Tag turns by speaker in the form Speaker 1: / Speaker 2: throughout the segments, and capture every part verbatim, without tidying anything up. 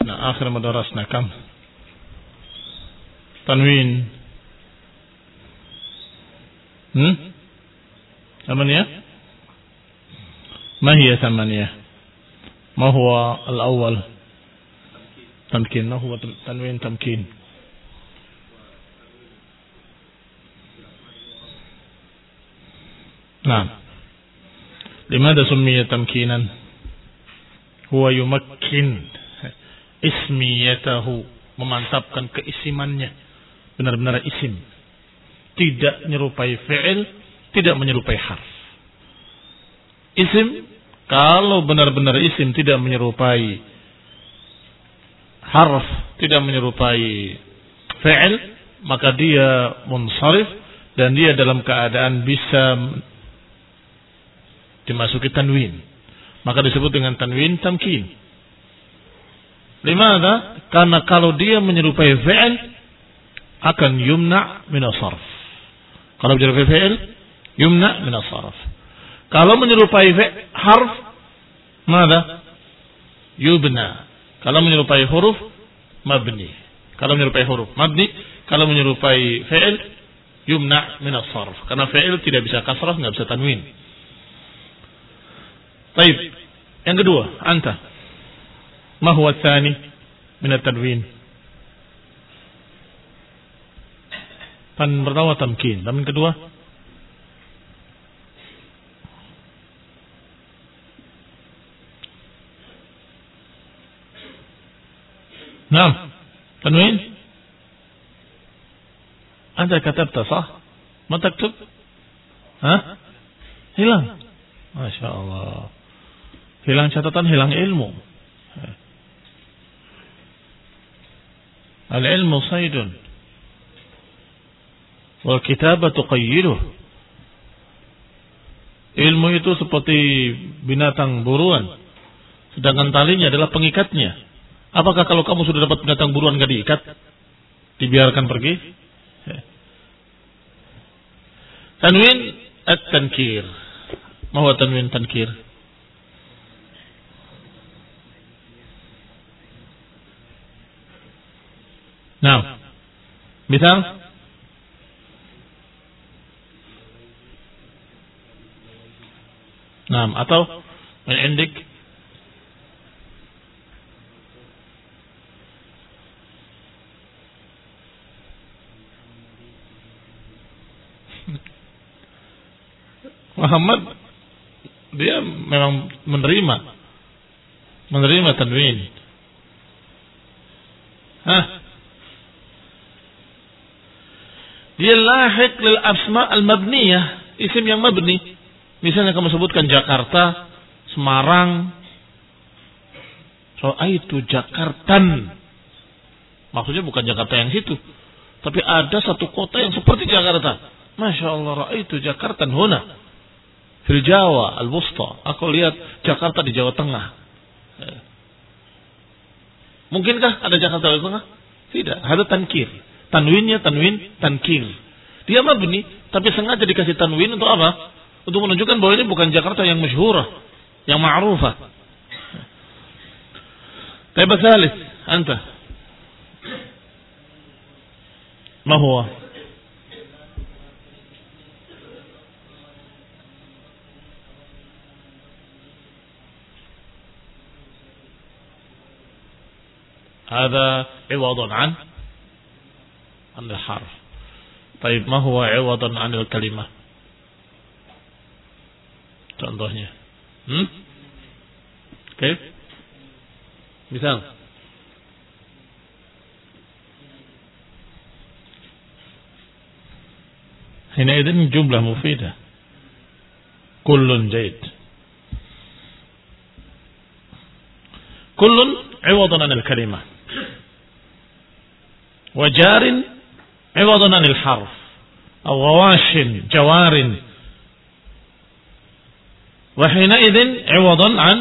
Speaker 1: Nah, akhir ma darasna kam? Tanwin. Hmm? ثمانية. ما هي ثمانية؟ ما هو الأول؟ تمكين. ما هو تنوين تمكين؟ نعم. لماذا سمي تمكينا؟ هو يمكن ismiyatahu, memantapkan keisimannya, benar-benar isim, tidak menyerupai fi'il, tidak menyerupai harf. Isim, kalau benar-benar isim tidak menyerupai harf, tidak menyerupai fi'il, maka dia munsharif dan dia dalam keadaan bisa dimasuki tanwin, maka disebut dengan tanwin tamkin. Limada? Karena kalau dia menyerupai fi'il akan yumna min as-sarf. Kalau menyerupai fi'il yumna min as-sarf. Kalau menyerupai harf, mada? Yubna. Kalau menyerupai huruf, mabni. Kalau menyerupai huruf, mabni. Kalau menyerupai fi'il, yumna min as-sarf. Karena fi'il tidak bisa kasrah, tidak bisa tanwin. Baik. Yang kedua, anta. Ma huwa tsani min at-tanwin? Tan pertama tamkin, tamkin kedua Naam, tanwin. Anta katabta sah? Ma taktub? Hah? Hilang. Masya Allah. Hilang catatan, hilang ilmu. Al-ilmu saydun wal kitabatu qayyiduh. Ilmu itu seperti binatang buruan, sedangkan talinya adalah pengikatnya. Apakah kalau kamu sudah dapat binatang buruan gak diikat, dibiarkan pergi? Tanwin at-tankir. Ma huwa tanwin tankir? Nah, misal Nah, atau min indik Muhammad, dia memang menerima menerima tanwin. Hah? Dia lahiq lil asma al-mabniyah, isim yang mabni. Misalnya kamu sebutkan Jakarta, Semarang, Ra'aitu Jakartan. Maksudnya bukan Jakarta yang situ, tapi ada satu kota yang seperti Jakarta. Masya Allah, Ra'aitu Jakartan huna fil Jawa al-Wusta. Aku lihat Jakarta di Jawa Tengah. Mungkinkah ada Jakarta di Tengah? Tidak, ada tankir. Tanwinnya tanwin tankir. Dia mabni, tapi sengaja dikasih tanwin untuk apa? Untuk menunjukkan bahwa ini bukan Jakarta yang masyhurah, yang ma'rufah. Taib tsalits, anta. Ma huwa? Hada iwadun an عن الحرف. طيب ما هو عوض عن الكلمة؟ contohnya. Hmm? Oke. Okay. Misal. حينئذ جملة مفيدة. كل جيد. كل عوض عن الكلمة. وجار عوض عن الحرف أو غواش جوار وحينئذ عوض عن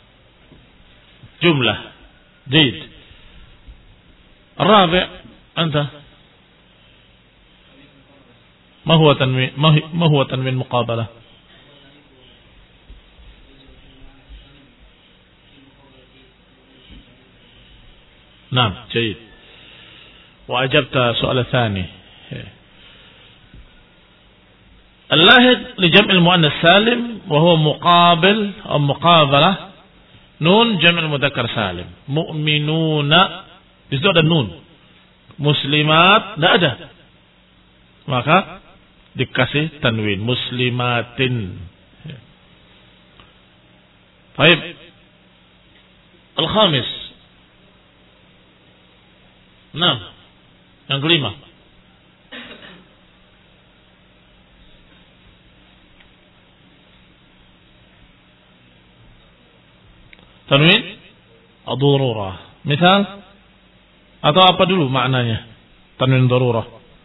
Speaker 1: جملة. جيد. الرابع أنت ما هو تنوين ما هو تنوين مقابلة؟ نعم جيد. وأجبت سؤال الثاني. اللاحق لجمع المؤنث السالم وهو مقابل أو مقابلة نون جمع المذكر سالم. مؤمنون di situ ada nun. Muslimat tidak ada, maka dikasih tanwin. Muslimatin. Baik. Al-khamis. Nah, yang kelima. Tanwin ad-darurah. Misal atau apa dulu maknanya? Tanwin darurah.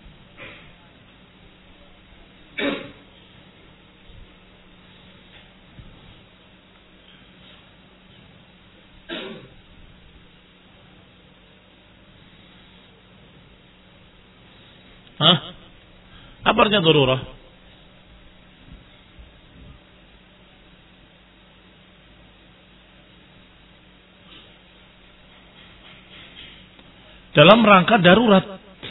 Speaker 1: Hah? Apa artinya darurah? Dalam rangka darurat.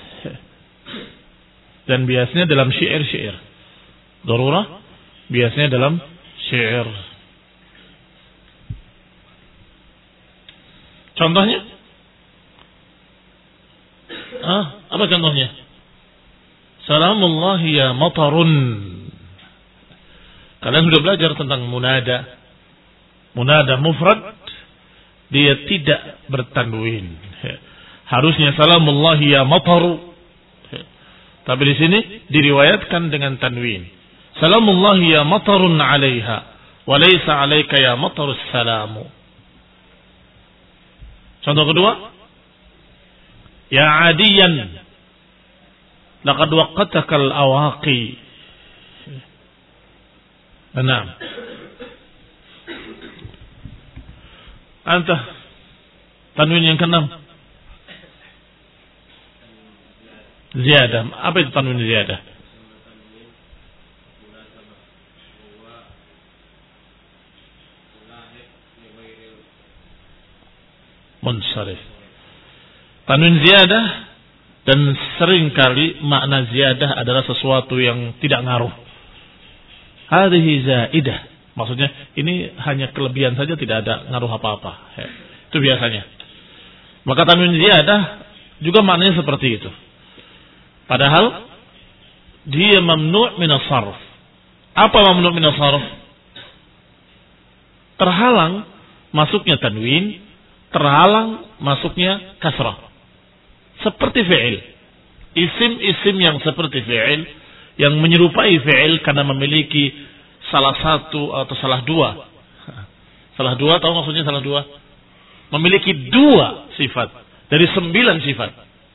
Speaker 1: Dan biasanya dalam syair-syair. Darurah biasanya dalam syair. Contohnya? Ah, apa contohnya? Salamullahi ya matarun. Kalian sudah belajar tentang munada. Munada mufrad, dia tidak bertanwin. Harusnya salamullahi ya mataru. Tapi di sini diriwayatkan dengan tanwin. Salamullahi ya matarun 'alaiha wa laysa 'alaika ya matarus salamu. Contoh kedua, ya adiyan laqad waqatakal awaqi. Naam. Anta tanwin yang keenam. Ziyadah. Apa itu tanwin ziyadah? Munsharif. Tanwin ziyadah, dan seringkali makna ziyadah adalah sesuatu yang tidak ngaruh. Hadhihi zaidah. Maksudnya ini hanya kelebihan saja, tidak ada ngaruh apa-apa. Itu biasanya. Maka tanwin ziyadah juga maknanya seperti itu. Padahal dia mamnu' min as-sarf. Apa mamnu' min as-sarf? Terhalang masuknya tanwin, terhalang masuknya kasrah. Seperti fi'il. Isim-isim yang seperti fi'il, yang menyerupai fi'il karena memiliki salah satu atau salah dua. Salah dua, tahu maksudnya salah dua? Memiliki dua sifat dari sembilan sifat.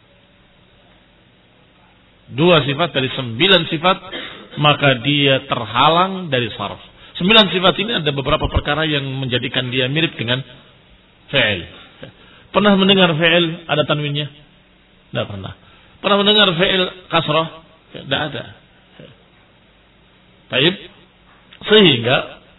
Speaker 1: Dua sifat dari sembilan sifat, maka dia terhalang dari sarf. Sembilan sifat ini ada beberapa perkara yang menjadikan dia mirip dengan fi'il. Pernah mendengar fi'il ada tanwinnya? Tidak pernah. Pernah mendengar fi'il kasrah? Tidak ada. Baik. Sehingga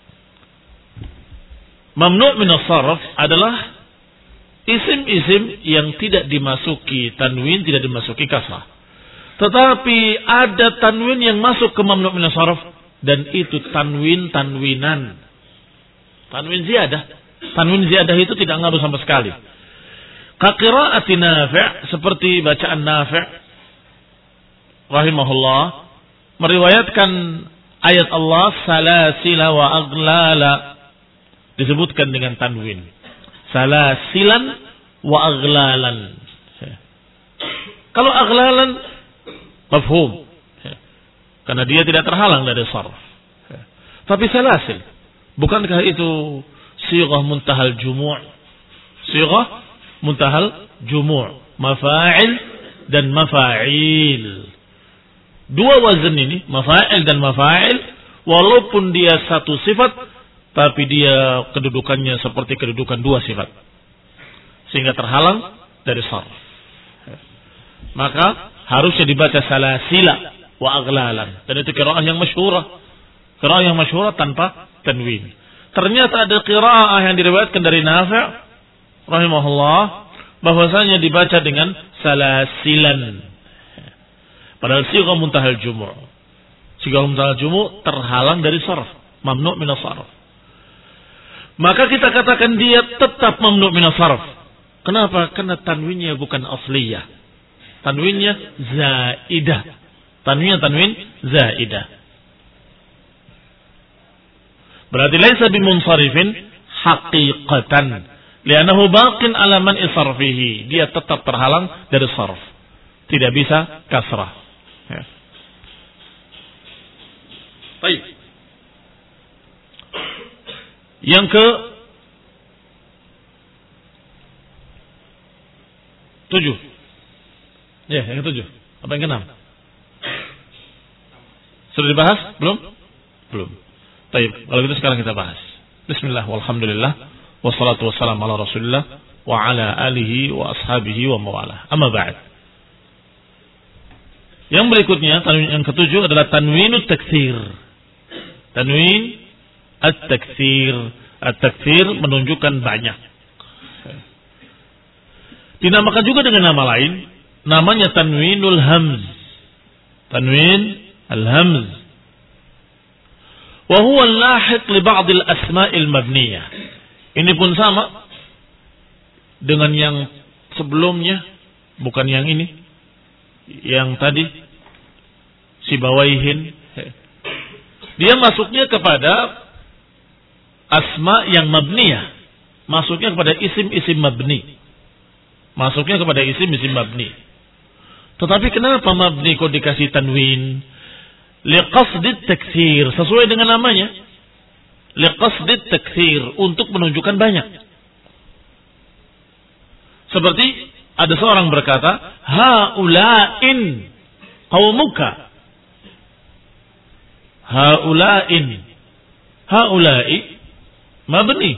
Speaker 1: mamnu' min as-sarf adalah isim-isim yang tidak dimasuki tanwin, tidak dimasuki kasrah. Tetapi ada tanwin yang masuk ke mamnu' min as-sarf, dan itu tanwin tanwinan. Tanwin ziyadah. Tanwin ziyadah itu tidak ngaruh sama sekali. Ka qiraati Nafi', seperti bacaan Nafi' rahimahullah meriwayatkan ayat Allah salasila wa aghlala, disebutkan dengan tanwin. Salasilan wa aghlalan. Kalau aghlalan mafhum, karena dia tidak terhalang dari sarf. Tapi salasil, bukankah itu sighah muntahal jumu'? Sighah muntahal jumu', mafa'il dan mafa'il. Dua wazan ini, mafa'il dan mafa'il, walaupun dia satu sifat, tapi dia kedudukannya seperti kedudukan dua sifat, sehingga terhalang dari sarf. Maka harusnya dibaca salasila wa aghlalan, dan itu qiraah yang masyhurah. Qiraah yang masyhurah tanpa tanwin. Ternyata ada qiraah yang diriwayatkan dari Nafi' rahimahullah, bahwasanya dibaca dengan salasilan. Padahal sighah muntahal jumu'. Sighah muntahal jumu' terhalang dari sarf, mamnu' min as-sarf. Maka kita katakan dia tetap mamnu' min as-sarf. Kenapa? Karena tanwinnya bukan asliyah. Tanwinnya zaidah. Tanwinnya tanwin zaidah. Berarti laisa bimunsarifin haqiqatan. Li'annahu baqin ala man isarfihi. Dia tetap terhalang dari sarf. Tidak bisa kasrah. Ya. Baik. Yang ke tujuh. Ya, yang ke tujuh. Apa yang ke enam? Sudah dibahas? Belum? Belum. Baik, kalau gitu sekarang kita bahas. Bismillah, walhamdulillah, wassalatu wassalamu ala rasulillah, wa ala alihi wa ashabihi wa mawalah. Amma ba'd. Yang berikutnya, tanwin yang ketujuh adalah tanwinut taktsir. Tanwin at-taktsir. At-taktsir menunjukkan banyak. Dinamakan juga dengan nama lain, namanya tanwinul hamz. Tanwin al-hamz. Wa huwa al-lahiq li ba'd al-asma'il mabniyah. Ini pun sama dengan yang sebelumnya, bukan yang ini. Yang tadi Sibawaihin. Dia masuknya kepada asma yang mabniyah. Masuknya kepada isim-isim mabni. Masuknya kepada isim-isim mabni. Tetapi kenapa mabni kok dikasih tanwin? Liqasdit taktsir, sesuai dengan namanya. Liqasdit taktsir, untuk menunjukkan banyak. Seperti ada seorang berkata, haula'in qaumuka. Haula'in. Haula'i mabni.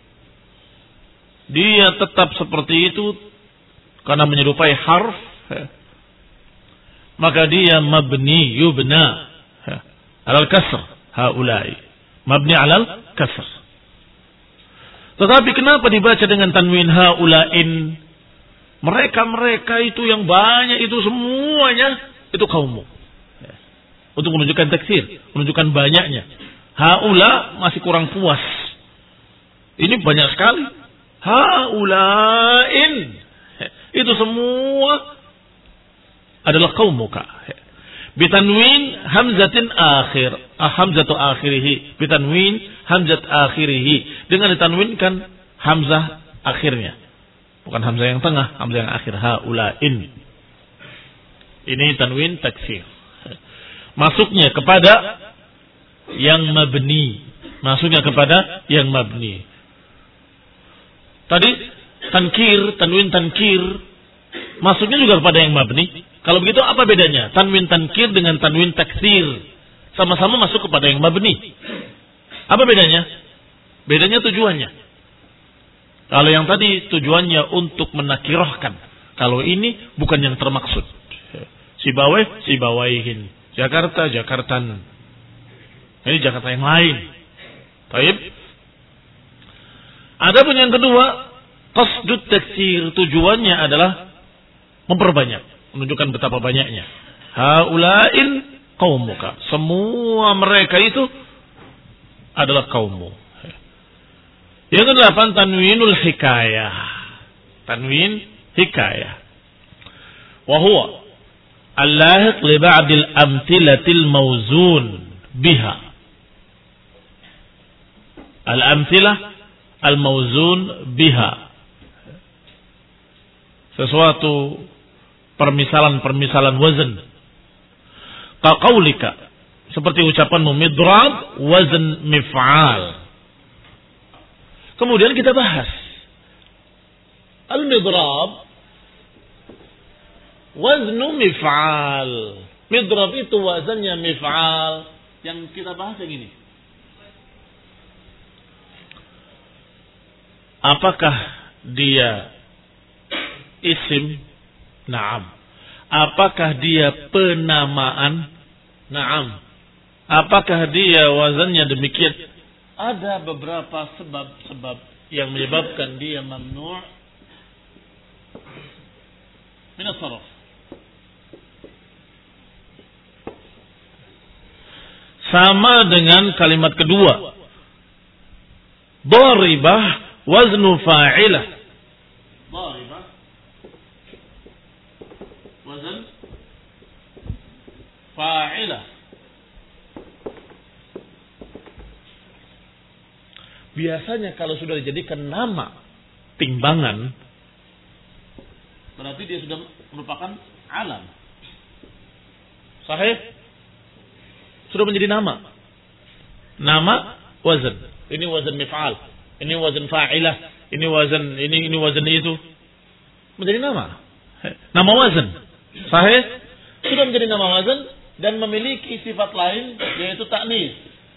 Speaker 1: Dia tetap seperti itu karena menyerupai harf, maka dia mabni yubna alal kasr. Haula'i mabni alal kasr. Tetapi kenapa dibaca dengan tanwin haula'in? Mereka-mereka itu yang banyak itu semuanya itu kaummu. Untuk menunjukkan taksir, menunjukkan banyaknya. Haula masih kurang puas. Ini banyak sekali. Haula'in. Itu semua adalah qaumuka. Bitanwin hamzatin akhir. Ah, hamzatu akhirih. Bitanwin hamzat akhirih. Dengan ditanwinkan hamzah akhirnya. Bukan hamzah yang tengah, hamzah yang akhir. Haula'in. Ini tanwin taksir. Masuknya kepada yang mabni. Masuknya kepada yang mabni. Tadi tankir, tanwin tankir, masuknya juga kepada yang mabni. Kalau begitu apa bedanya tanwin tankir dengan tanwin taksir? Sama-sama masuk kepada yang mabni. Apa bedanya? Bedanya tujuannya. Kalau yang tadi tujuannya untuk menakirahkan. Kalau ini bukan yang termaksud. Sibawai, Sibawaihin. Jakarta, Jakartan. Ini Jakarta yang lain. Baik. Adapun yang kedua, qasdut taksir, tujuannya adalah memperbanyak, menunjukkan betapa banyaknya. Haula'in qaumuka. Semua mereka itu adalah kaummu. Yang kedelapan, tanwinul hikayah. Tanwin hikayah. Wa huwa al-lahiq li ba'dil amthilatil mawzun biha. Al-amthilah al-mawzun biha. Sesuatu permisalan-permisalan wazan. Kaqaulika, seperti ucapanmu midrab wazn mif'al. Kemudian kita bahas al-midrab waznu mif'al. Midrab itu wazannya mif'al. Yang kita bahas yang ini. Apakah dia isim? Naam. Apakah dia penamaan? Naam. Apakah dia wazannya demikian? Ada beberapa sebab-sebab yang menyebabkan dia mamnu'. min as-sarf. Sama dengan kalimat kedua. Daribah waznu fa'ilah. Daribah wazn fa'ilah. Biasanya kalau sudah dijadikan nama timbangan, berarti dia sudah merupakan alam. Sahih? Sudah menjadi nama. Nama wazn. Ini wazn mif'al. Ini wazn fa'ilah. Ini wazn ini ini wazn itu. Menjadi nama. Nama wazn. Sahih? Sudah menjadi nama wazn dan memiliki sifat lain yaitu ta'nis.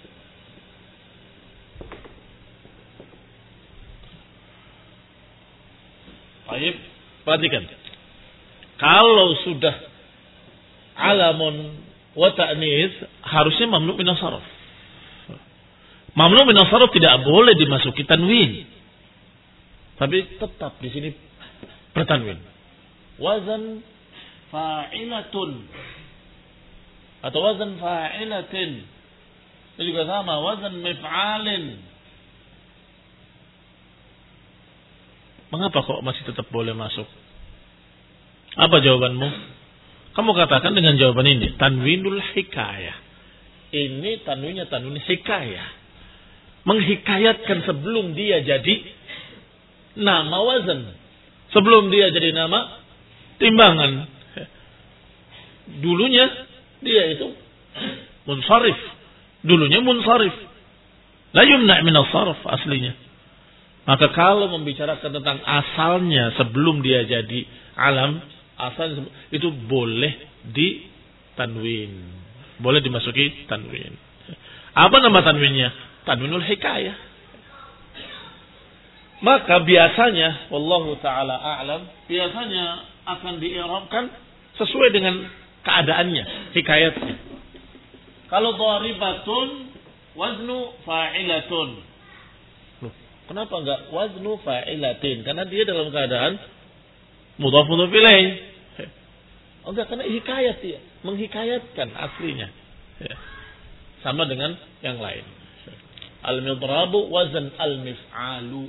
Speaker 1: Baik, perhatikan. Kalau sudah alamun wa ta'nis harusnya mamnu min as-sarf. Mamnu min as-sarf tidak boleh dimasuki tanwin. Tapi tetap di sini bertanwin. Wazan fa'ilatun atau wazan fa'ilatin. Itu juga sama, wazan mif'alin. Mengapa kok masih tetap boleh masuk? Apa jawabanmu? Kamu katakan dengan jawaban ini, tanwinul hikayah. Ini tanwinnya tanwin hikayah. Menghikayatkan sebelum dia jadi nama wazan. Sebelum dia jadi nama timbangan. Dulunya dia itu munsharif. Dulunya munsharif. La yumna' min as-sarf aslinya. Maka kalau membicarakan tentang asalnya sebelum dia jadi alam, asal itu boleh di tanwin. Boleh dimasuki tanwin. Apa nama tanwinnya? Tanwinul hikayah. Maka biasanya, wallahu ta'ala a'lam, biasanya akan di'irabkan sesuai dengan keadaannya, hikayatnya. Kalau dharibatun waznu fa'ilatun. Kenapa enggak waznu fa'ilatin? Karena dia dalam keadaan mudhaf mudhaf ilaih. Oh enggak, karena hikayat dia, menghikayatkan aslinya. Sama dengan yang lain. Al-midrabu wazn al-mif'alu.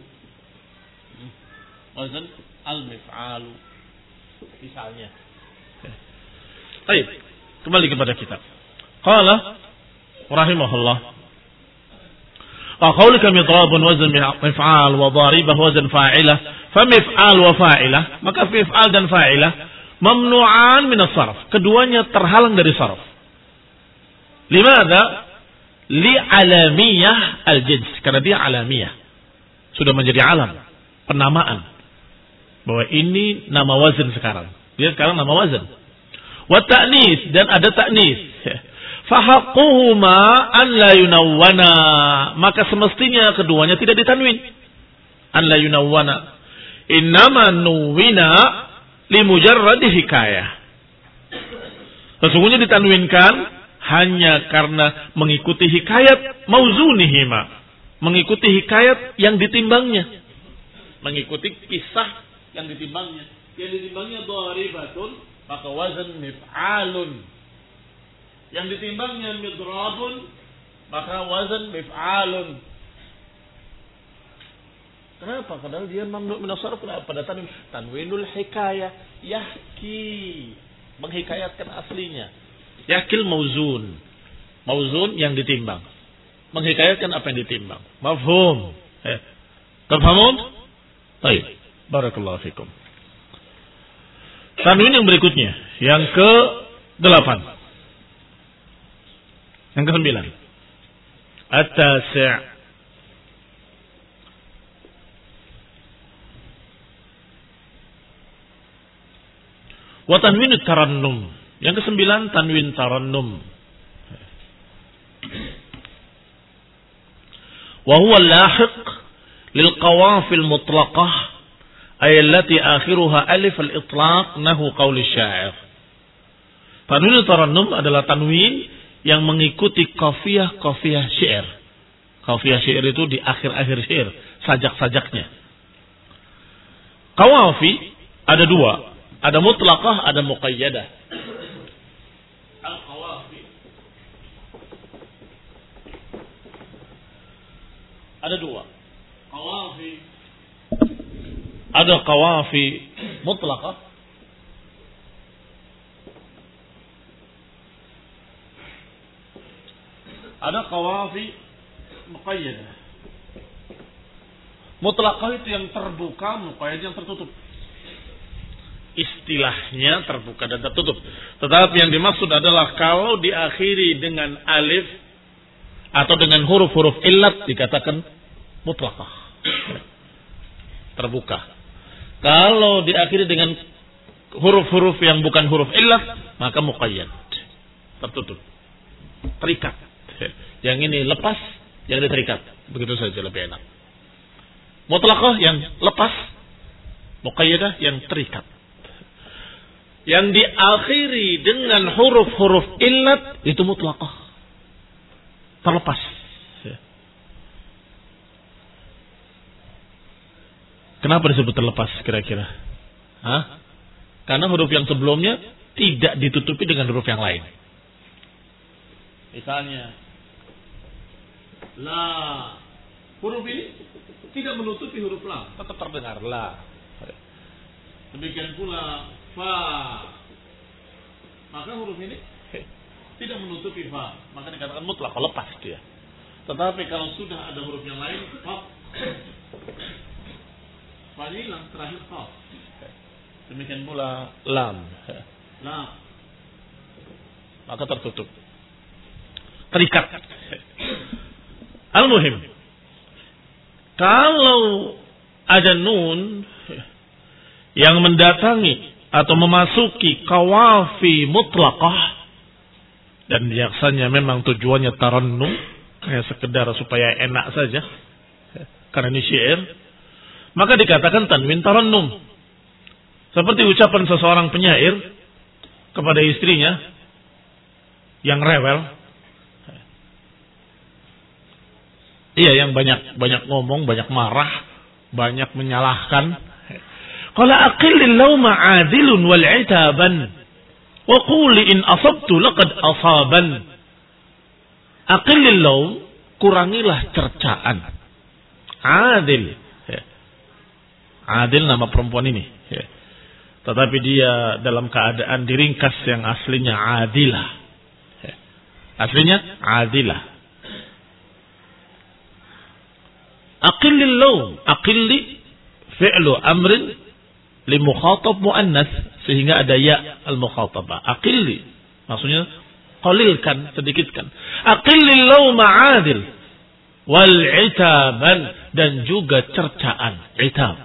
Speaker 1: Wazn al-mif'alu. Misalnya. Baik, kembali kepada kitab. Qala rahimahullah. وقولك مضراب وزن مفعال وضاربه وزن فاعلة فمفعال وفاعلة maka mif'al dan fa'ilah mamnu'an min as-sarf, keduanya terhalang dari sarf. Limadha? Li alamiyah al-jins, karena dia alamiyah, sudah menjadi alam, penamaan bahwa ini nama wazn sekarang, dia sekarang nama wazn. Wa ta'nis, dan ada ta'nis. Fahaqquhuma an la yunawwana, maka semestinya keduanya tidak ditanwin. An la yunawwana. Innama nuwina li mujarradi hikayah. Sesungguhnya ditanwinkan hanya karena mengikuti hikayat mauzunihima, mengikuti hikayat yang ditimbangnya, mengikuti kisah yang ditimbangnya. Yang ditimbangnya dharibatun, maka wazan mif'alun. Yang ditimbangnya midrabun, maka wazan mif'alun. Kenapa? Padahal dia mamnu min as-sarf. Pada tanwin, tanwinul hikayah, yahki, menghikayatkan aslinya. Yakil mauzun, mauzun yang ditimbang, menghikayatkan apa yang ditimbang. Mafhum? Eh, terfahamun? Baik, barakallahu fikum. Tanwin yang berikutnya, yang ke delapan. Yang kesembilan. At-tasi'. Wa tanwin tarannum. Yang kesembilan tanwin tarannum. Wa huwa lahiq lil qawafil mutlaqah ay allati akhiruha alif al-itlaq nahu qaul asy-sya'ir. Tanwin tarannum adalah tanwin yang mengikuti qafiyah-qafiyah syair. Qafiyah syair itu di akhir-akhir syair, sajak-sajaknya. Qawafi ada dua, Ada mutlaqah, ada muqayyadah. Al-qawafi. Ada dua. Qawafi. Ada qawafi mutlaqah. Ada qawafi muqayyadah. Mutlaqah itu yang terbuka, muqayyadah yang tertutup. Istilahnya terbuka dan tertutup. Tetapi yang dimaksud adalah kalau diakhiri dengan alif atau dengan huruf-huruf illat dikatakan mutlaqah. Terbuka. Kalau diakhiri dengan huruf-huruf yang bukan huruf illat, maka muqayyad. Tertutup. Terikat. Yang ini lepas, yang ini terikat. Begitu saja lebih enak. Mutlaqah yang lepas, muqayyadah yang terikat. Yang diakhiri dengan huruf-huruf illat itu mutlaqah. Terlepas. Kenapa disebut terlepas kira-kira? Hah? Karena huruf yang sebelumnya tidak ditutupi dengan huruf yang lain. Misalnya la, huruf ini tidak menutupi huruf lam, tetap terdengar la. Demikian pula fa, maka huruf ini tidak menutupi fa, maka dikatakan mutlak, lepas dia. Tetapi kalau sudah ada huruf yang lain, fa, fa ini hilang, terakhir fa. Demikian pula lam, lam, maka tertutup, terikat. Al-muhim, kalau ada nun yang mendatangi atau memasuki qawafi mutlaqah dan biasanya memang tujuannya tarannum, ya sekedar supaya enak saja karena ini syair, maka dikatakan tanwin tarannum. Seperti ucapan seseorang penyair kepada istrinya yang rewel, iya yang banyak banyak ngomong, banyak marah, banyak menyalahkan. Qala aqillil lawma adilun wal itaban wa quli in asabtu laqad asaban. Aqillil lawm, kurangilah cercaan. Adil. Adil nama perempuan ini. Tetapi dia dalam keadaan diringkas yang aslinya adilah. Aslinya adilah. Aqillil lawm, aqilli fi'lu amrin li mukhatab muannas, sehingga ada ya al mukhatabah. Aqilli maksudnya qalilkan, sedikitkan. Aqillil lawma adil wal itaban, dan juga cercaan, itab.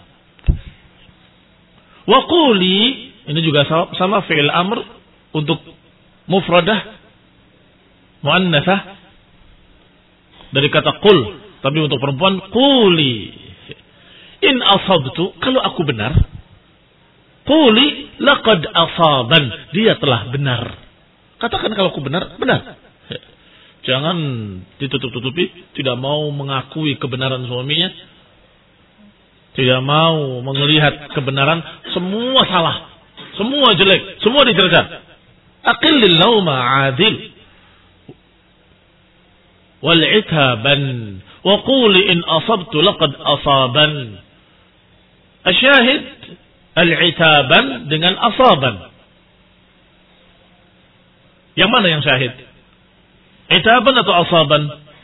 Speaker 1: Wa quli, ini juga sama, sama fi'il amr untuk mufradah muannasah dari kata qul. Tapi untuk perempuan, quli in asabtu, kalau aku benar. Quli laqad asaban, dia telah benar. Katakan kalau aku benar, benar. Jangan ditutup-tutupi, tidak mau mengakui kebenaran suaminya, tidak mau melihat kebenaran, semua salah, semua jelek, semua dicerca. Aqillil lawma adil wal itaban wa quli in asabtu laqad asaban. Asyahid al-itaban dengan asaban. Yang mana yang syahid? Itaban atau asaban?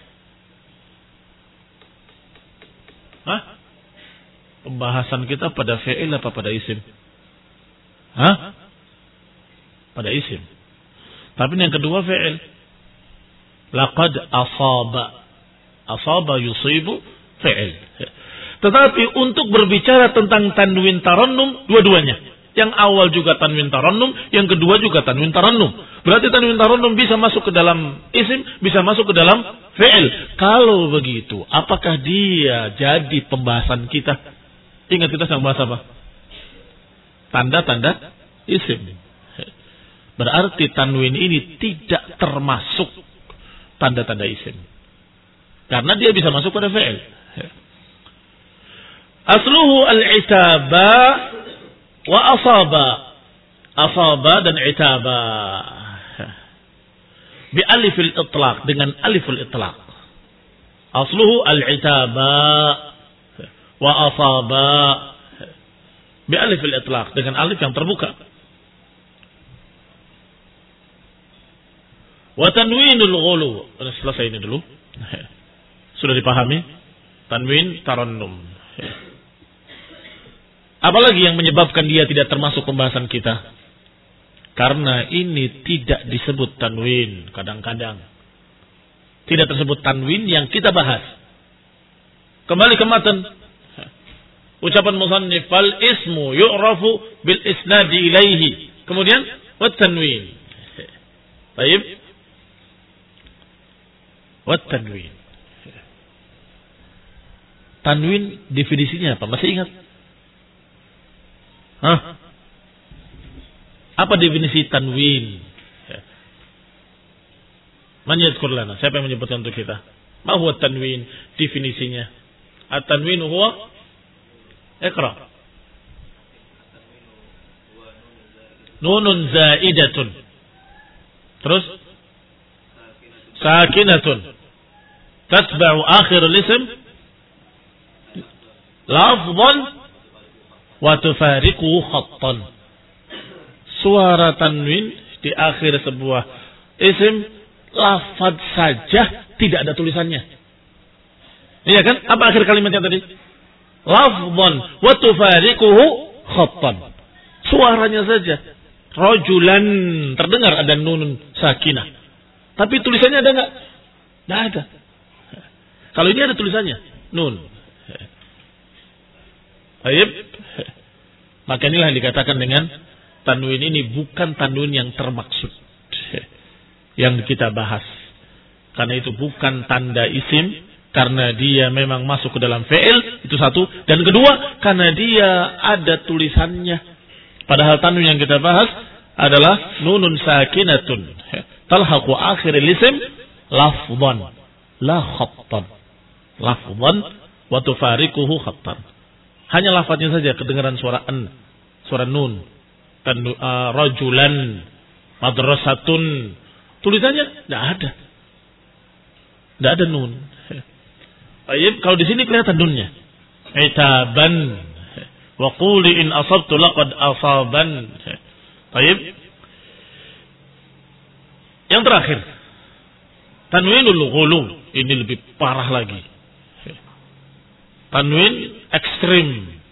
Speaker 1: Hah? Pembahasan kita pada fi'il apa pada isim? Hah? Pada isim. Tapi yang kedua fi'il. Laqad asaba. Asaba yusibu fi'il. Tetapi untuk berbicara tentang tanwin tarannum, dua-duanya. Yang awal juga tanwin tarannum, yang kedua juga tanwin tarannum. Berarti tanwin tarannum bisa masuk ke dalam isim, bisa masuk ke dalam fi'il. Kalau begitu, apakah dia jadi pembahasan kita? Ingat kita sedang bahas apa? Tanda-tanda isim. Berarti tanwin ini tidak termasuk tanda-tanda isim. Karena dia bisa masuk pada fi'il. Asluhu al-itaba wa asaba. asaba dan itaba. Bi alifil itlaq, dengan aliful itlaq. Asluhu al-itaba wa asaba. Bi alifil itlaq, dengan alif yang terbuka. Wa tanwinul ghulu. Selesai ini dulu. Sudah dipahami? Tanwin tarannum. Apalagi yang menyebabkan dia tidak termasuk pembahasan kita? Karena ini tidak disebut tanwin kadang-kadang. Tidak tersebut tanwin yang kita bahas. Kembali ke matan. Ucapan musannif, fal ismu yu'rafu bil isnadi ilaihi. Kemudian wat tanwin. Baik. Wat tanwin. Tanwin definisinya apa? Masih ingat? Hah? Apa definisi tanwin? Man yadhkur lana? Siapa yang menyebutkan untuk kita? Ma huwa tanwin? Definisinya. At-tanwin huwa Iqra. Nunun zaidatun. Terus sakinatun. Tatba'u akhir al-ism lafdhan wa tufariquhu khattan. Suara tanwin di akhir sebuah isim lafaz saja, tidak ada tulisannya. Iya kan? Apa akhir kalimatnya tadi? Lafdhan wa tufariquhu khattan. Suaranya saja. Rajulan, terdengar ada nunun sakinah. Tapi tulisannya ada enggak? Enggak ada. Kalau ini ada tulisannya, nun. Baik. Maka inilah yang dikatakan dengan tanwin ini bukan tanwin yang termaksud yang kita bahas. Karena itu bukan tanda isim, karena dia memang masuk ke dalam fi'il, itu satu. Dan kedua, karena dia ada tulisannya. Padahal tanwin yang kita bahas adalah nunun sakinatun talhaqu akhir al-ism lafdhan la khattan. Lafdhan wa tufariquhu khattan. Hanya lafadznya saja kedengaran suara an, suara nun. Dan uh, rajulan, madrasatun. Tulisannya tidak ada. Tidak ada nun. Baik, kalau di sini kelihatan nunnya. Itaban. Wa quli in asabtu laqad asaban. Baik. Yang terakhir. Tanwinul ghulu. Ini lebih parah lagi. Tanwin ekstrim.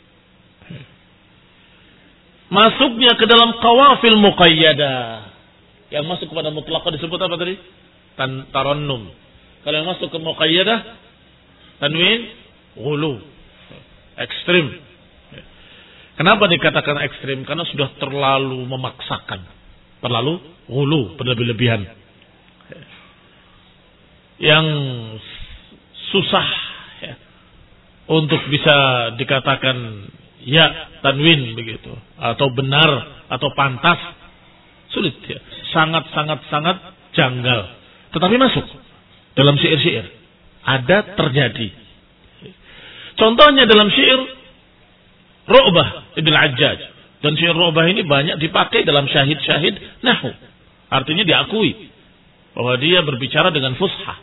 Speaker 1: Masuknya ke dalam qawafil muqayyadah. Yang masuk kepada mutlaqah disebut apa tadi? Tan tarannum. Kalau yang masuk ke muqayyadah, tanwin ghulu. Ekstrim. Kenapa dikatakan ekstrim? Karena sudah terlalu memaksakan. Terlalu ghulu, berlebih-lebihan. Yang susah ya, untuk bisa dikatakan ya tanwin begitu, atau benar, atau pantas, sulit ya. Sangat-sangat-sangat janggal. Tetapi masuk dalam syair-syair. Ada terjadi. Contohnya dalam syair Ru'bah Ibn Ajjaj. Dan syair Ru'bah ini banyak dipakai dalam syahid-syahid nahwu. Artinya diakui bahwa dia berbicara dengan fusha.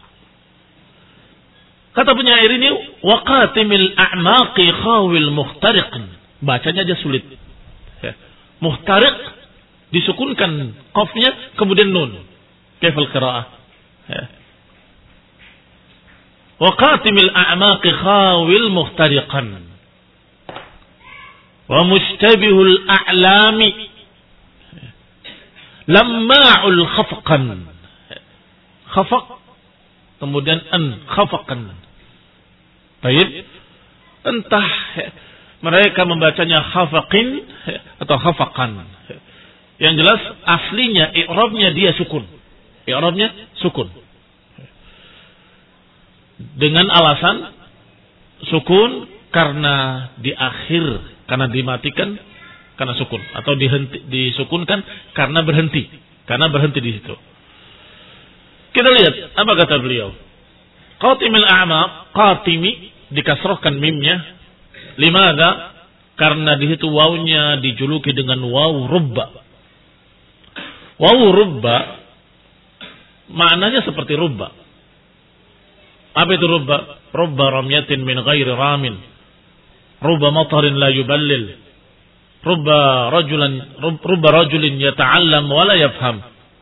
Speaker 1: Kata penyair ini, waqatimil a'maqi khawil muhtariqan. Bacanya aja sulit. Ya. Muhtariq disukunkan qafnya kemudian nun. Kaifal qira'ah? Ya. Waqatimil a'maqi khawil muhtariqan. Wa mustabihul a'lami lamma'ul khafqan. Khafaq kemudian an khafaqan. Baik. Entah mereka membacanya khafaqin atau khafaqan. Yang jelas aslinya i'rabnya dia sukun. I'rabnya sukun. Dengan alasan sukun karena di akhir, karena dimatikan karena sukun, atau dihenti, disukunkan karena berhenti, karena berhenti di situ. Kita lihat apa kata beliau. Qatimil a'maq, qatimi dikasrahkan mimnya. Limadha? Karena di situ wawunya dijuluki dengan waw rubba. Wawu rubba maknanya seperti rubba. Apa itu rubba? Rubba ramyatin min ghairi ramin. Rubba matarin la yuballil. Rubba rajulan rubba rajulin yata'allam wa la yafham.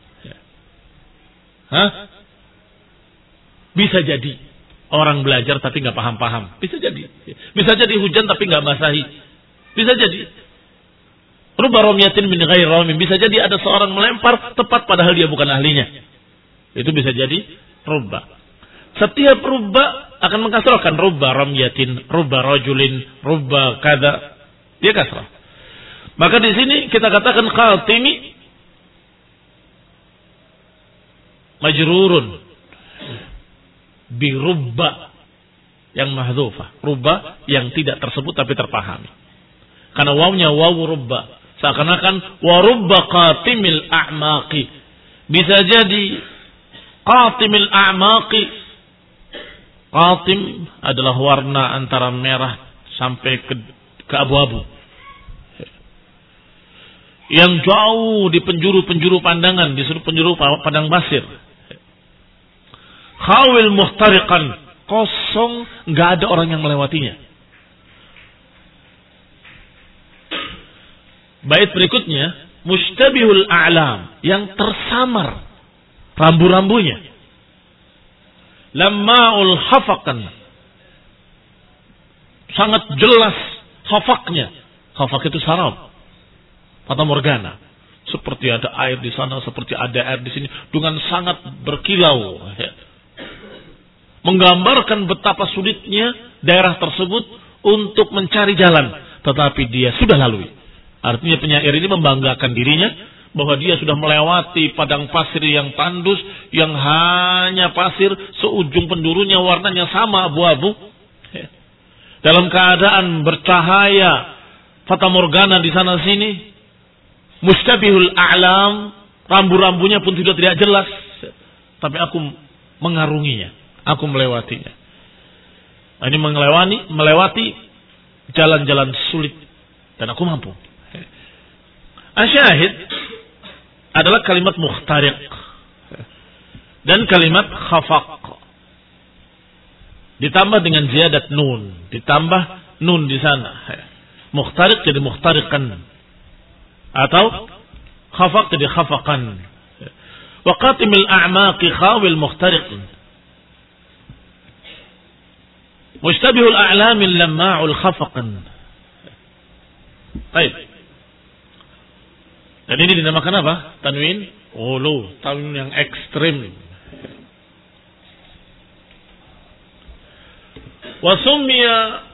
Speaker 1: Hah? Bisa jadi orang belajar tapi enggak paham-paham. Bisa jadi. Bisa jadi hujan tapi enggak basahi. Bisa jadi. Rubba ramyatin min ghairi ramin. Bisa jadi ada seorang melempar tepat padahal dia bukan ahlinya. Itu bisa jadi rubba. Setiap rubba akan mengkasrahkan rubba ramyatin, rubba rajulin, rubba kada. Dia kasrah. Maka di sini kita katakan khatimi majrurun bi rubba yang mahdzufah. Rubba yang tidak tersebut tapi terpahami. Karena wawnya wawu rubba. Seakan-akan wa rubba qatimil a'maqi. Bisa jadi qatimil a'maqi. Qatim adalah warna antara merah sampai ke, ke abu-abu. Yang jauh di penjuru-penjuru pandangan, di seluruh penjuru padang pasir. Khawil muhtariqan, kosong, nggak ada orang yang melewatinya. Bait berikutnya, mustabihul a'lam, yang tersamar rambu-rambunya. Lamma'ul hafakan, sangat jelas hafaknya. Hafak itu sarab, fata morgana. Seperti ada air di sana, seperti ada air di sini, dengan sangat berkilau. Menggambarkan betapa sulitnya daerah tersebut untuk mencari jalan, tetapi dia sudah lalui. Artinya penyair ini membanggakan dirinya bahwa dia sudah melewati padang pasir yang tandus, yang hanya pasir, seujung pendurunya warnanya sama abu-abu. Dalam keadaan bercahaya fata morgana di sana sini, mustabihul a'lam, rambu-rambunya pun sudah tidak jelas, tapi aku mengarunginya, aku melewatinya. Ini melewati, melewati jalan-jalan sulit dan aku mampu. Asyahid adalah kalimat mukhtariq dan kalimat khafaq ditambah dengan ziyadat nun, ditambah nun di sana. Mukhtariq jadi mukhtariqan atau khafaq jadi khafaqan. Wa qatimil a'maqi khawil mukhtariq. Mustabihul a'lamil lamma'ul khafaqan. Baik. Dan ini dinamakan apa? Tanwin ghulu, tanwin yang ekstrim. Wa summiya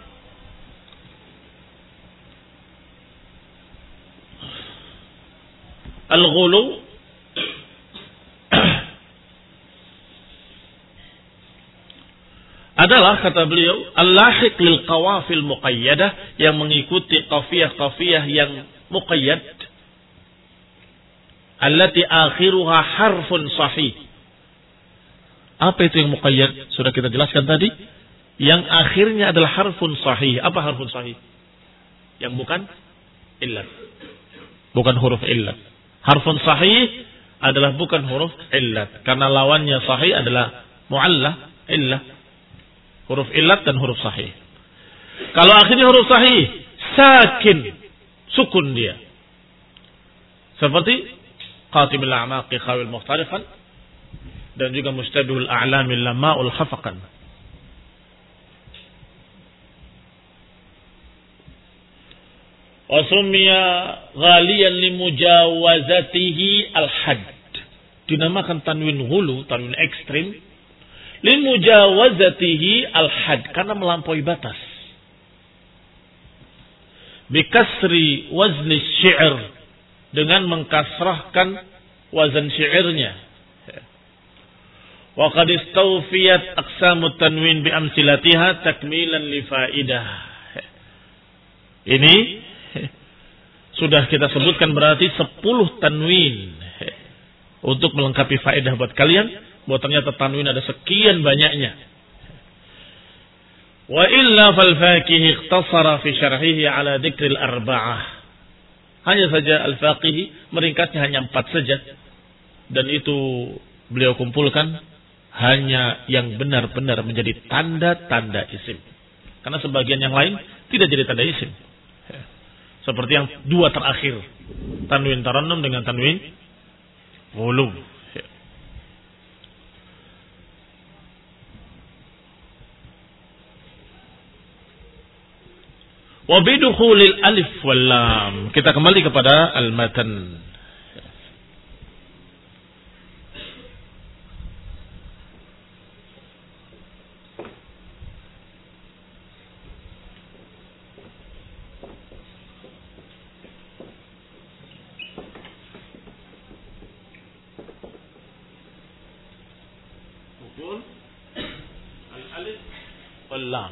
Speaker 1: al-ghulu adalah, kata beliau, al-lahiq lil qawafil muqayyadah, yang mengikuti qafiyah-qafiyah yang muqayyad, allati akhiruha harfun sahih. Apa itu yang muqayyad? Sudah kita jelaskan tadi. Yang akhirnya adalah harfun sahih. Apa harfun sahih? Yang bukan illat. Bukan huruf illat. Harfun sahih adalah bukan huruf illat. Karena lawannya sahih adalah mu'allah, illah. Huruf illat dan huruf sahih. Kalau akhirnya huruf sahih, sakin, sukun dia. Seperti qatimil a'maqi khawil muhtariqan dan juga mustabihul a'lamil lamma'ul khafaqan. Wa summiya ghaliyan limujawazatihi al-hadd. Dinamakan tanwin ghulu, tanwin ekstrim, limujawazatihi al-hadd, karena melampaui batas. Bikasri wazni syi'r, dengan mengkasrahkan wazan syairnya. Wa qad istawfiyat aqsamut tanwin bi amsilatiha takmilan li faidah. Ini sudah kita sebutkan berarti sepuluh tanwin untuk melengkapi faedah buat kalian bahwa ternyata tanwin ada sekian banyaknya. Wa illa fal faqih ikhtasara fi syarhihi ala dzikril arba'ah. Hanya saja Al-Faqih meringkasnya hanya empat saja dan itu beliau kumpulkan hanya yang benar-benar menjadi tanda-tanda isim. Karena sebagian yang lain tidak jadi tanda isim. Seperti yang dua terakhir, tanwin tarannum dengan tanwin ghulub. Wa bidukhulil alif wal lam. Kita kembali kepada al-matan. Al-alif wal lam.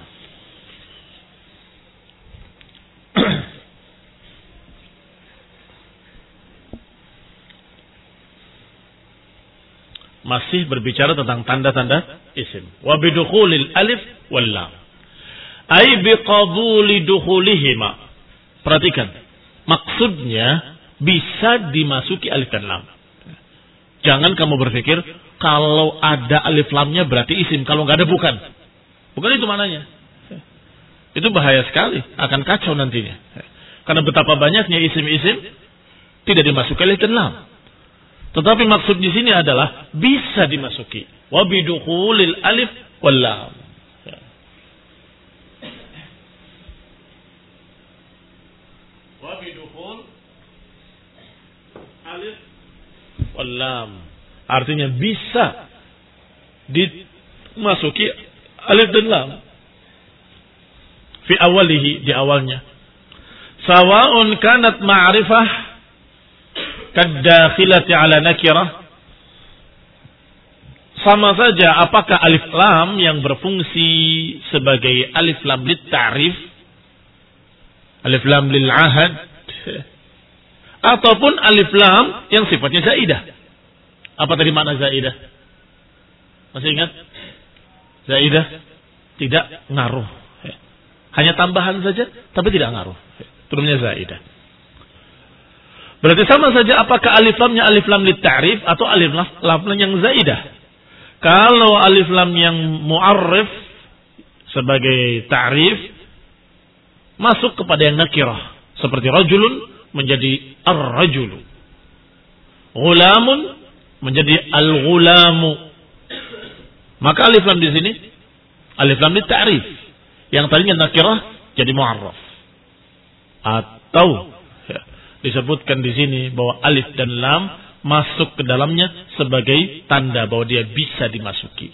Speaker 1: Masih berbicara tentang tanda-tanda isim. Wa bidukhulil alif wal lam. Ai biqabuli dukhulihima. Perhatikan. Maksudnya bisa dimasuki alif dan lam. Jangan kamu berpikir kalau ada alif lamnya berarti isim, kalau enggak ada bukan. Bukan itu maknanya. Itu bahaya sekali, akan kacau nantinya. Karena betapa banyaknya isim-isim tidak dimasuki alif dan lam. Tetapi maksud di sini adalah bisa dimasuki. Wa bidukhulil alif wal lam. Wa bidukhul alif wal lam. Artinya bisa dimasuki alif dan lam. Fi awalihi, di awalnya. Sawa'un kanat ma'rifah kadakhilati ala nakirah. Sama saja apakah alif lam yang berfungsi sebagai alif lam lit ta'rif, alif lam lil ahad, ataupun alif lam yang sifatnya zaidah. Apa tadi makna zaidah? Masih ingat? Zaidah tidak ngaruh. Hanya tambahan saja tapi tidak ngaruh. Itu namanya zaidah. Berarti sama saja apakah alif lamnya alif lam lit ta'rif atau alif lam yang zaidah. Kalau alif lam yang mu'arrif sebagai ta'rif masuk kepada yang nakirah, seperti rajulun menjadi ar-rajulu, ghulamun menjadi al-ghulamu, maka alif lam di sini alif lam lit ta'rif, yang tadinya nakirah jadi mu'arraf. Atau disebutkan di sini bahwa alif dan lam masuk ke dalamnya sebagai tanda bahwa dia bisa dimasuki.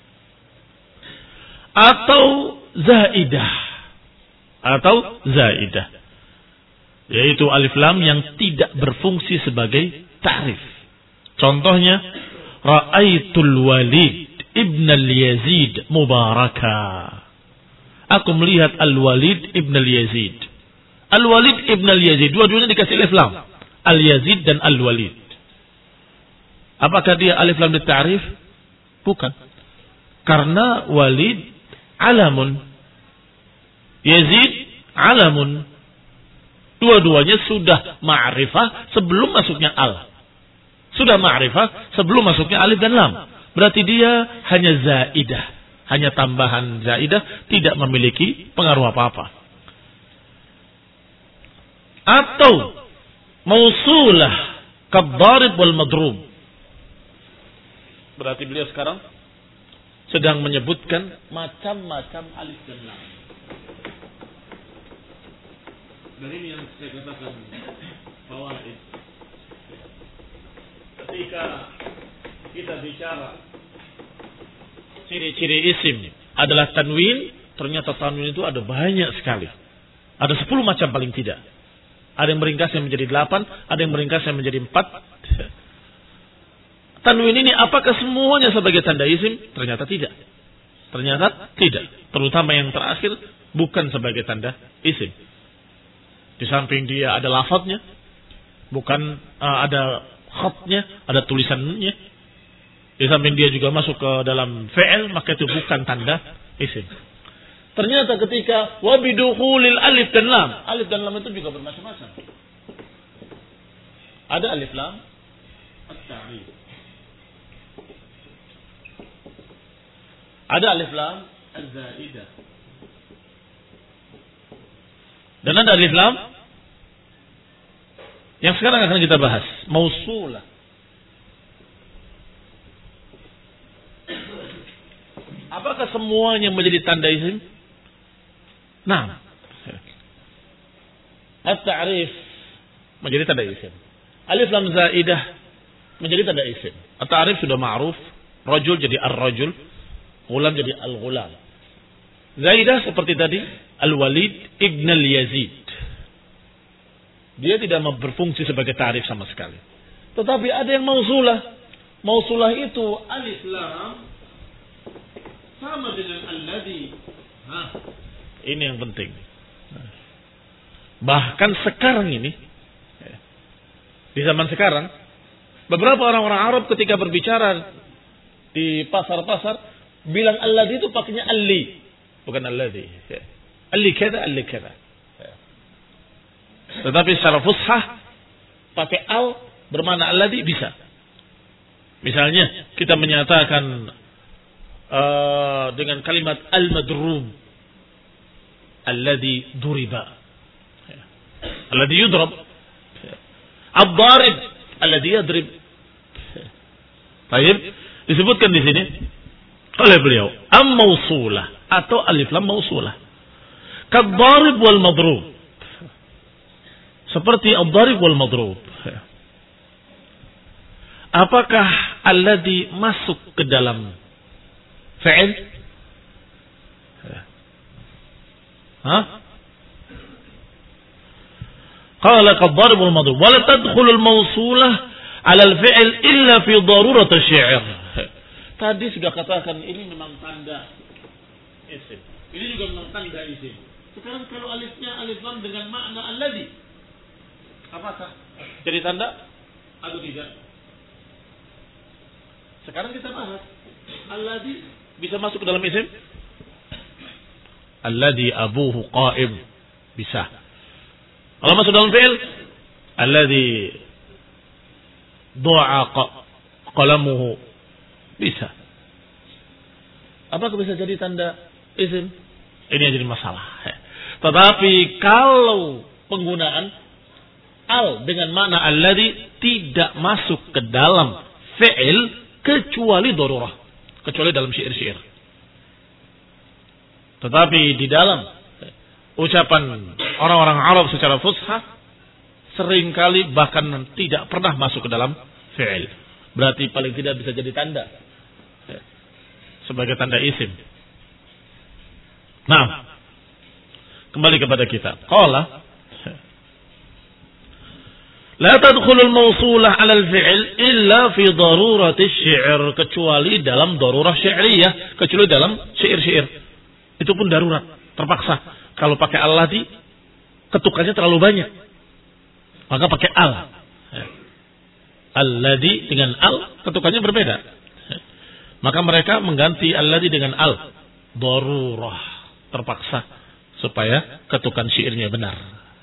Speaker 1: Atau zaidah. Atau zaidah. Yaitu alif lam yang tidak berfungsi sebagai ta'rif. Contohnya, Ra'aitul Walid ibn al-Yazid mubaraka. Aku melihat Al-Walid ibn al-Yazid. Al-Walid ibn al-Yazid, dua-duanya dikasih alif lam. Al-Yazid dan Al-Walid. Apakah dia alif lam lit ta'rif? Bukan. Karena Walid alamun, Yazid alamun. Dua-duanya sudah ma'rifah sebelum masuknya al. Sudah ma'rifah sebelum masuknya alif dan lam. Berarti dia hanya zaidah, hanya tambahan zaidah, tidak memiliki pengaruh apa-apa. Atau mausulah kadharib wal madrub. Berarti beliau sekarang sedang menyebutkan macam-macam alif dan lam. Dari ini yang saya katakan fawaid. Ketika kita bicara ciri-ciri isim adalah tanwin, ternyata tanwin itu ada banyak sekali. Ada sepuluh macam paling tidak. Ada yang meringkasnya menjadi delapan, ada yang meringkasnya menjadi empat. Tanwin ini apakah semuanya sebagai tanda isim? Ternyata tidak. Ternyata tidak. Terutama yang terakhir bukan sebagai tanda isim. Di samping dia ada lafadznya, bukan uh, ada khatnya, ada tulisannya. Di samping dia juga masuk ke dalam fi'il, maka itu bukan tanda isim. Ternyata ketika wabidukhulil alif dan lam, alif dan lam itu juga bermacam-macam. Ada alif lam at-ta'rif, Ada alif lam az-zaidah. Dan ada alif lam yang sekarang akan kita bahas, mausulah. Apakah semuanya menjadi tanda isim? Nah, at-ta'rif menjadi tanda isim. Alif lam zaidah menjadi tanda isim. At-ta'rif sudah ma'ruf. Rajul jadi ar-rajul, ghulam jadi al-ghulam. Zaidah seperti tadi, al-Walid ibn al-Yazid. Dia tidak berfungsi sebagai ta'rif sama sekali. Tetapi ada yang mausulah. Mausulah itu alif lam sama dengan alladhi. Nah, ini yang penting. Bahkan sekarang ini, di zaman sekarang, beberapa orang-orang Arab ketika berbicara di pasar-pasar, bilang alladhi itu pakainya alli, bukan alladhi. Alli kada, alli kada. Tetapi secara fushah, pakai al bermakna alladhi bisa. Misalnya, kita menyatakan uh, dengan kalimat al-madrum, alladhi duriba, alladhi yudrab, ad-darib, alladhi yadrib. Baik, disebutkan di sini oleh beliau am mausulah atau alif lam mausulah. Kad-darib wal madrub. Seperti ad-darib wal madrub. Apakah alladhi masuk ke dalam fi'il? Hah? Qala kad-darib wal madrub wa la tadkhulu al-mausulah 'ala al-fi'il illa fi darurat asy-syi'r. Tadi sudah katakan ini memang tanda isim. Ini juga memang tanda isim. Sekarang kalau alifnya alif lam dengan makna alladhi, apakah jadi tanda atau tidak? Sekarang kita bahas alladhi bisa masuk ke dalam isim. Alladhi abuhu qa'im bisa. Kalau masuk dalam fi'il, alladhi du'a qalamuhu bisa. Apakah bisa jadi tanda isim? Ini yang jadi masalah. Tetapi kalau penggunaan al dengan makna alladhi tidak masuk ke dalam fi'il kecuali darurah, kecuali dalam syair-syair. Tetapi di dalam ucapan orang-orang Arab secara fushah seringkali bahkan tidak pernah masuk ke dalam fi'il. Berarti paling tidak bisa jadi tanda sebagai tanda isim. Nah, kembali kepada kita. Qala la tadkhulul mausulah 'ala al-fi'il illa fi darurati asy-syi'r, kecuali dalam darurah syi'riyah, kecuali dalam syair-syair. Itu pun darurat, terpaksa. Kalau pakai alladhi ketukannya terlalu banyak, maka pakai al. Alladhi dengan al ketukannya berbeda. Maka mereka mengganti alladhi dengan al. Darurah, terpaksa supaya ketukan syairnya benar.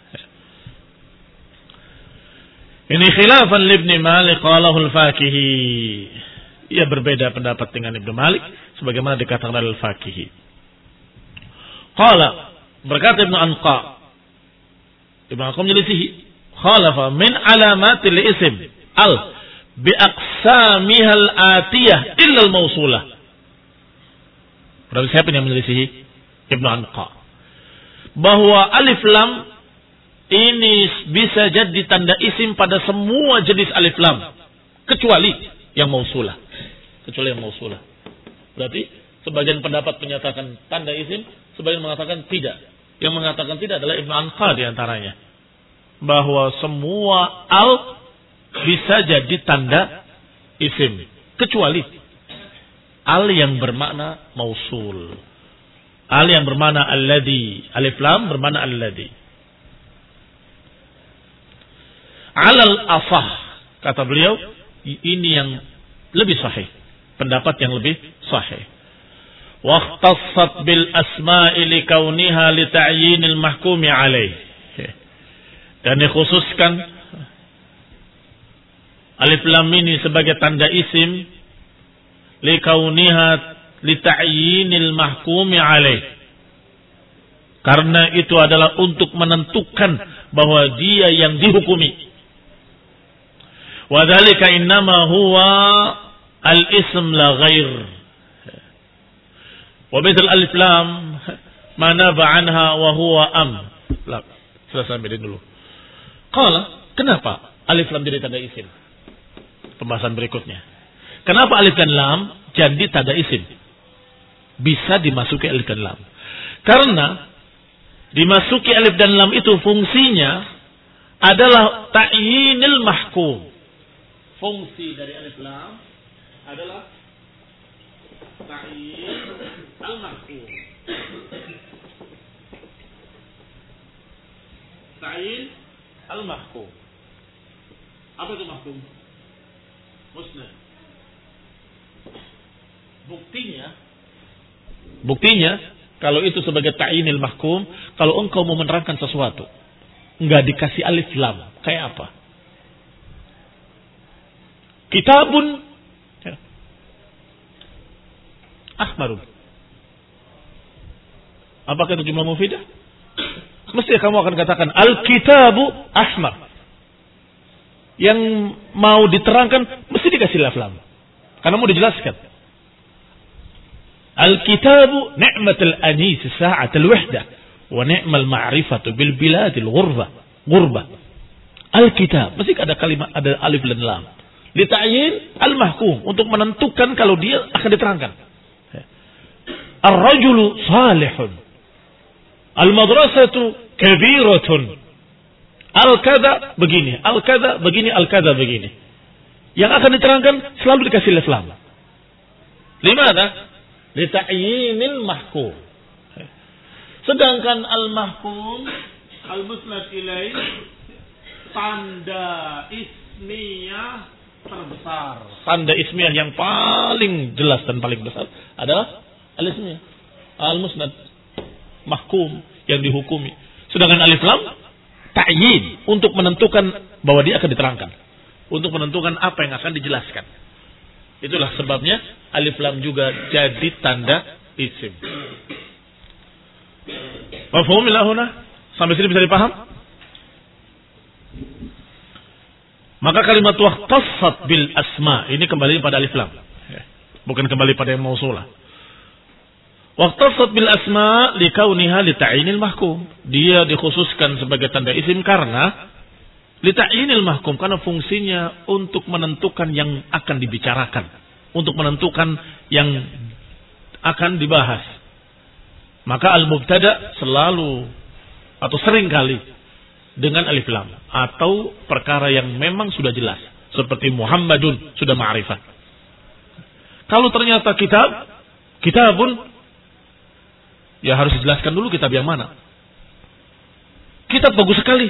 Speaker 1: Ini khilafan Ibnu Malik qalahu al-Fakihi. Ia berbeda pendapat dengan Ibnu Malik sebagaimana dikatakan oleh al-Fakihi. Qala, berkata Ibnu Anqa, Ibnu Anqa menyelisihi, khalafa min alamatil ism al bi aqsamiha al-atiyah illa al-mausulah. Berarti siapa yang menyelisihi? Ibnu Anqa. Bahwa alif lam ini bisa jadi tanda isim pada semua jenis alif lam kecuali yang mausulah. Kecuali yang mausulah. Berarti sebagian pendapat menyatakan tanda isim, sebagian mengatakan tidak. Yang mengatakan tidak adalah Ibnu Anqa di antaranya. Bahwa semua al bisa jadi tanda isim kecuali al yang bermakna mausul. Al yang bermakna alladhi, alif lam bermakna alladhi. Alal asah, kata beliau, ini yang lebih sahih, pendapat yang lebih sahih. Waqtassat bil asma'i li kauniha li ta'yinil mahkumi alaih. Dan dikhususkan alif lam ini sebagai tanda isim li kauniha li ta'yinil mahkumi alaih. Karena itu adalah untuk menentukan bahwa dia yang dihukumi. Wa dzalika innama huwa al-ism la ghair. Wa bidal alif lam ma naba anha wa huwa am. La, selesai sampai dulu. Qala, kenapa alif lam jadi tanda isim? Pembahasan berikutnya. Kenapa alif dan lam jadi tanda isim? Bisa dimasuki alif dan lam. Karena dimasuki alif dan lam itu fungsinya adalah ta'yinil mahkum. Fungsi dari alif lam adalah ta'yin al-mahkum. Ta'yin al-mahkum. Apa itu mahkum? Musnad. Buktinya, buktinya kalau itu sebagai ta'yinil mahkum, kalau engkau mau menerangkan sesuatu, enggak dikasih alif lam, kayak apa? Kitabun ya, ahmarun. Apakah itu jumlah mufidah? Mesti kamu akan katakan al-kitabu ahmar. Yang mau diterangkan mesti dikasih alif lam, karena mau dijelaskan. Al-kitabu ni'matul anis sa'atul wahdah wa ni'mal ma'rifatu bil biladil ghurba. Ghurba. Al-kitab mesti ada kalimat, ada alif dan lam. Dita'yin al-mahkum untuk menentukan kalau dia akan diterangkan. Ar-rajulu salihun. Al-madrasatu kabiratun. Al-kada begini, al-kada begini, al-kada begini. Yang akan diterangkan selalu dikasih alif lam. Limana? Lita'yinil mahkum. Sedangkan al-mahkum, al-musnad ilaih, tanda ismiyah terbesar. Tanda ismiyah yang paling jelas dan paling besar adalah al-ismiyah, al-musnad, mahkum, yang dihukumi. Sedangkan alif lam ta'yin untuk menentukan bahwa dia akan diterangkan, untuk menentukan apa yang akan dijelaskan. Itulah sebabnya alif lam juga jadi tanda isim. Mafhum ila huna? Sampai sini bisa dipaham? Maka kalimat waqtassat bil asma ini kembali pada alif lam, bukan kembali pada yang mausulah. Waqtassat bil asma likauniha li ta'yinil mahkum. Dia dikhususkan sebagai tanda isim karena li ta'yinil mahkum, karena fungsinya untuk menentukan yang akan dibicarakan, untuk menentukan yang akan dibahas. Maka al-mubtada selalu atau sering kali dengan alif lam atau perkara yang memang sudah jelas, seperti Muhammadun sudah ma'rifat. Kalau ternyata kitab, kitabun, ya harus dijelaskan dulu kitab yang mana. Kitab bagus sekali.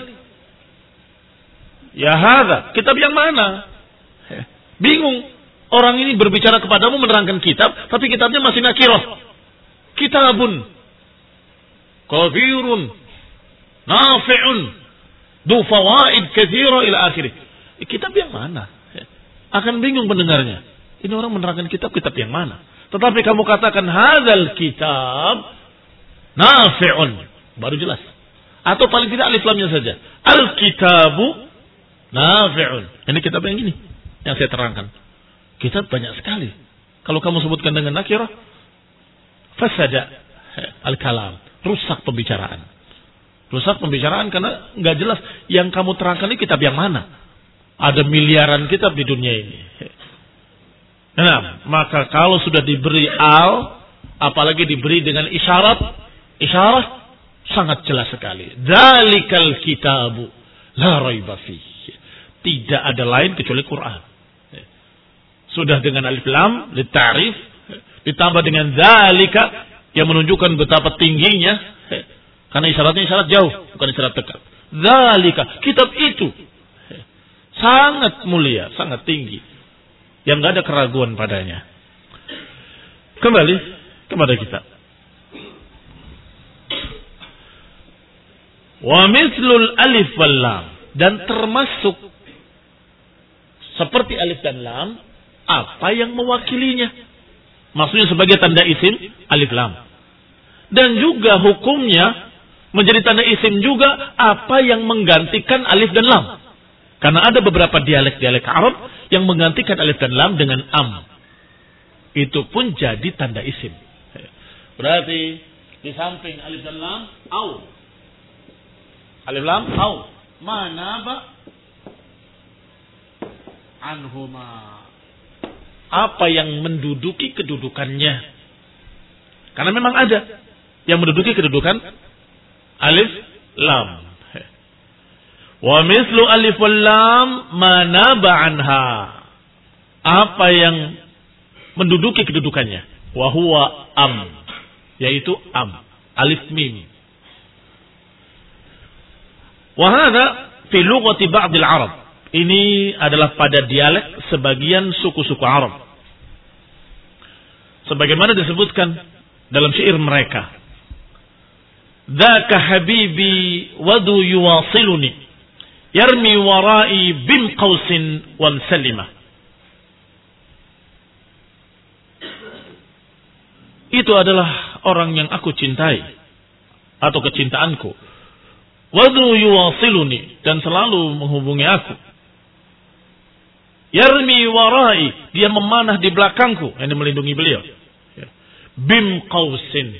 Speaker 1: Ya hadza, kitab yang mana? Bingung. Orang ini berbicara kepadamu menerangkan kitab, tapi kitabnya masih nakirah. Kitabun kafirun nafi'un du fawaid katsira ila akhirih. Kitab yang mana? Akan bingung pendengarnya. Ini orang menerangkan kitab, kitab yang mana? Tetapi kamu katakan hadzal kitab nafi'un, baru jelas. Atau paling tidak alif lamnya saja. Al-kitabu nafi'un. Ini kitab yang ini yang saya terangkan. Kitab banyak sekali. Kalau kamu sebutkan dengan nakirah, fasada al-kalam, rusak pembicaraan. Rusak pembicaraan karena nggak jelas yang kamu terangkan ini kitab yang mana. Ada miliaran kitab di dunia ini. Nah, maka kalau sudah diberi al, apalagi diberi dengan isyarat, isyarat sangat jelas sekali. Dzalikal kitabu la raiba fihi. Tidak ada lain kecuali Quran. Sudah dengan alif lam litarif, ditambah dengan dzalika yang menunjukkan betapa tingginya, karena isyaratnya isyarat jauh, bukan isyarat dekat. Dzalika, kitab itu sangat mulia, sangat tinggi, yang enggak ada keraguan padanya. Kembali kepada kita. Wa mithlul alif wal lam, dan termasuk seperti alif dan lam apa yang mewakilinya. Maksudnya sebagai tanda isim alif lam. Dan juga hukumnya menjadi tanda isim juga apa yang menggantikan alif dan lam. Karena ada beberapa dialek-dialek Arab yang menggantikan alif dan lam dengan am. Itu pun jadi tanda isim. Berarti di samping alif dan lam, au. Alif lam, au. Mana ba? Anhuma. Apa yang menduduki kedudukannya. Karena memang ada yang menduduki kedudukan alif lam. Wa mislu alif wal lam manaba anha. Apa yang menduduki kedudukannya. Wa huwa am. Yaitu am. Alif mim. Wa hadha fi lughati ba'd al-Arab. Ini adalah pada dialek sebagian suku-suku Arab. Sebagaimana disebutkan dalam syair mereka. Dzaka habibi wadu yuwasiluni yarmi warai bim qausin wa msalimah. Itu adalah orang yang aku cintai atau kecintaanku. Wadu yuwasiluni, dan selalu menghubungi aku. Yarmi warai, dia memanah di belakangku, yang melindungi beliau. Bim qausin.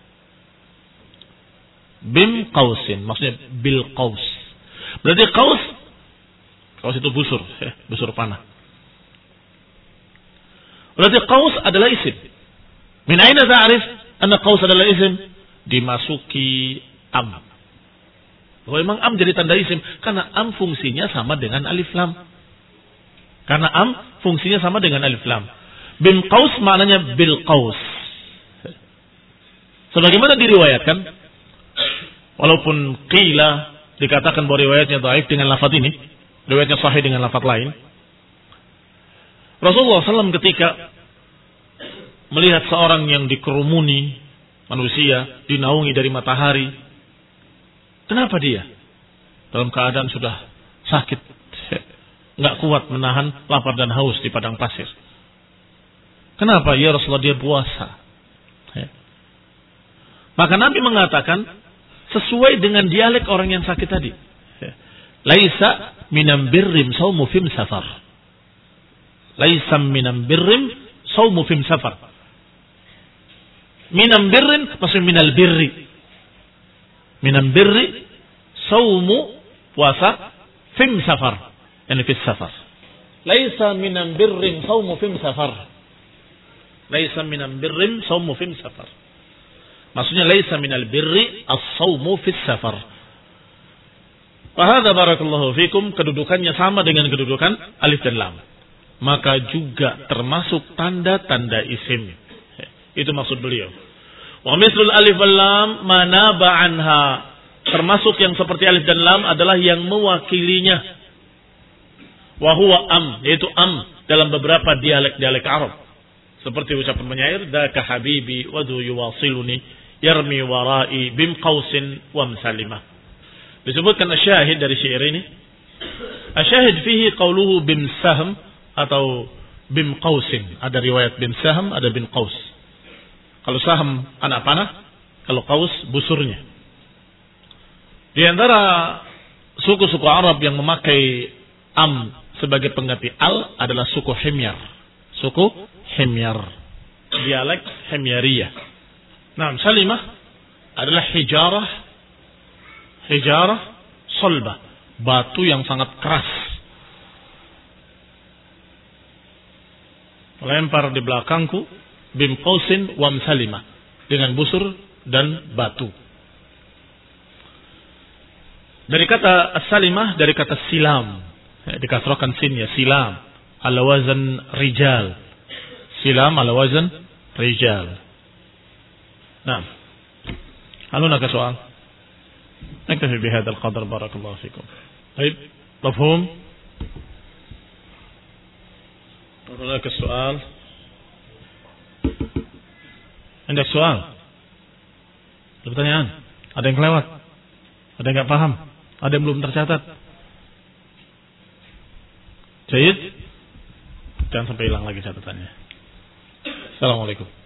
Speaker 1: Bim qausin, maksudnya bil qaus. Berarti qaus, qaus itu busur, busur panah. Berarti qaus adalah isim. Min aina ta'rif anna qaus adalah isim? Dimasuki am. Bahwa memang am jadi tanda isim karena am fungsinya sama dengan alif lam. Karena am fungsinya sama dengan alif lam. Bim qaus maknanya bil qaus. Sebagaimana diriwayatkan, walaupun qila dikatakan bahwa riwayatnya dhaif dengan lafaz ini, riwayatnya sahih dengan lafaz lain. Rasulullah shallallahu alaihi wasallam ketika melihat seorang yang dikerumuni manusia, dinaungi dari matahari, kenapa dia? Dalam keadaan sudah sakit, nggak kuat menahan lapar dan haus di padang pasir. Kenapa? Ya Rasulullah, dia puasa. Maka Nabi mengatakan sesuai dengan dialek orang yang sakit tadi. Laisa minam birrim saumu fim safar. Laisa minam birrim saumu fim safar. Minam birrin maksudnya minal birri. Minam birri saumu puasa fim safar. Yani fis safar. Laisa minam birrin saumu fim safar. Laisa minam birrin saumu fim safar. Maksudnya laisa minal birri as-saumu fis safar. Fahadha barakallahu fikum, kedudukannya sama dengan kedudukan alif dan lam. Maka juga termasuk tanda-tanda isim. Itu maksud beliau. Wa mislul alif wal lam manaba anha. Termasuk yang seperti alif dan lam adalah yang mewakilinya. Wa huwa am, yaitu am dalam beberapa dialek-dialek Arab. Seperti ucapan penyair, dzaka habibi wa du yuwasiluni yarmi warai bim qausin wa msalimah. Disebutkan asyahid dari syair ini. Asyahid fihi qauluhu bim sahm atau bim qausin. Ada riwayat bim sahm, ada bim qaus. Kalau sahm anak panah, kalau qaus busurnya. Di antara suku-suku Arab yang memakai am sebagai pengganti al adalah suku Himyar. Suku Himyar. Dialek Himyariyah. Nah, salimah adalah hijarah, hijarah solbah, batu yang sangat keras. Melempar di belakangku, bim qausin wa msalimah, dengan busur dan batu. Dari kata as-salimah, dari kata silam, dikasrohkan sinnya, silam, ala wazan rijal. Silam ala wazan rijal. نعم هل هناك سؤال؟ نكتفي بهذا القدر بارك الله فيكم. طيب مفهوم؟ هناك السؤال؟ عندك سؤال؟ pertanyaan? Ada yang kelewat? Ada yang nggak paham? Ada yang belum tercatat? Jayid? Jangan sampai hilang lagi catatannya. Assalamualaikum.